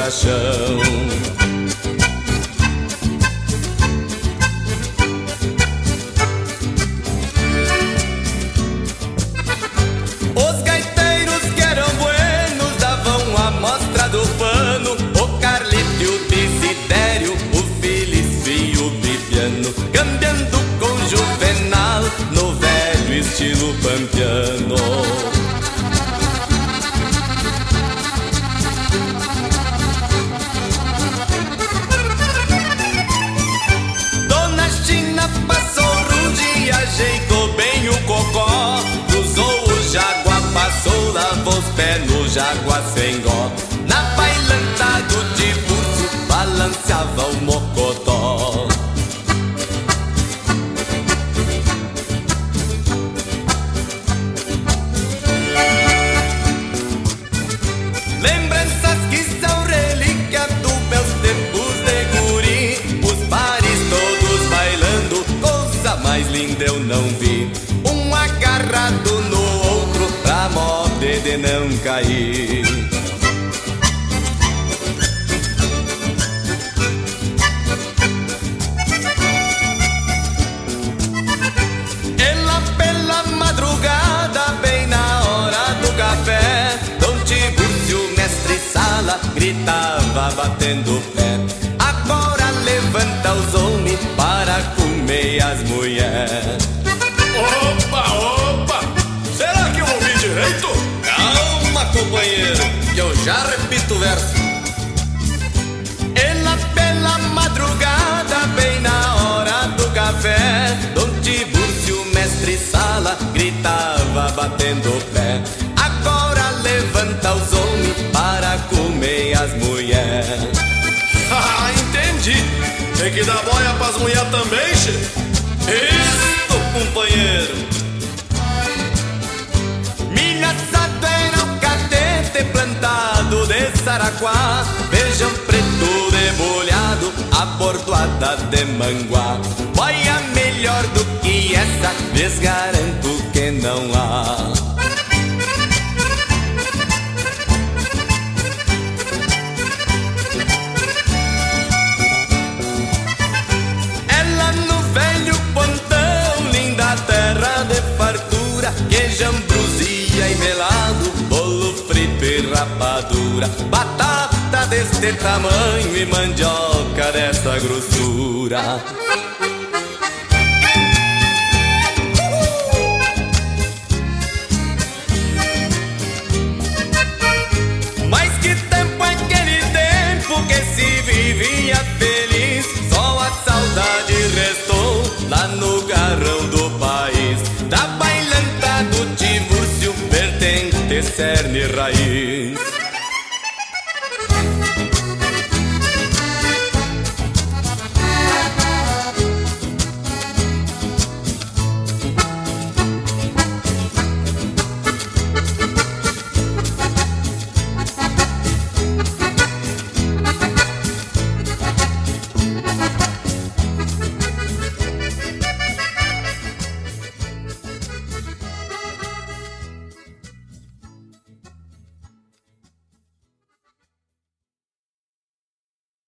chão. Os gaiteiros que eram buenos davam a mostra do pano. O Carlito e o Desidério, o Felício e o Bibiano, cambiando com Juvenal no velho estilo pampiano. Dona China passou rude, ajeitou bem o cocó, cruzou o Jaguar, passou, lavou os pés no Jaguar sem gó. Na bailanta do Tiburcio balanceava o mocotó. Lembranças que são relíquia dos meus tempos de guri, os bares todos bailando, coisa mais linda eu não vi. Um agarrado no outro pra moda de não cair. Ela pela madrugada, bem na hora do café, Dom Tiburcio, mestre sala, gritava batendo pé: agora levanta os homens para comer as mulheres. Opa, opa! Será que eu ouvi direito? Calma, companheiro, que eu já repito o verso. Ela pela madrugada, bem na hora do café, Dom Tiburcio, mestre sala, gritava batendo pé: agora levanta os homens para comer as mulheres. Ah, entendi! Tem que dar boia pras mulheres também, che? Isto, companheiro. Milho assado era um catete plantado de Saraquá, feijão preto debulhado, abordoada de manguá. Boia melhor do que essa, lhes garanto que não há. Ela no velho pontão, linda terra de fartura, queijo, ambrosia e melado, bolo frito e rapadura, batata deste tamanho e mandioca dessa grossura. Mas que tempo é aquele tempo que se vivia feliz, só a saudade restou lá no garrão do país, da bailanta do Tiburcio, vertente, cerne e raiz.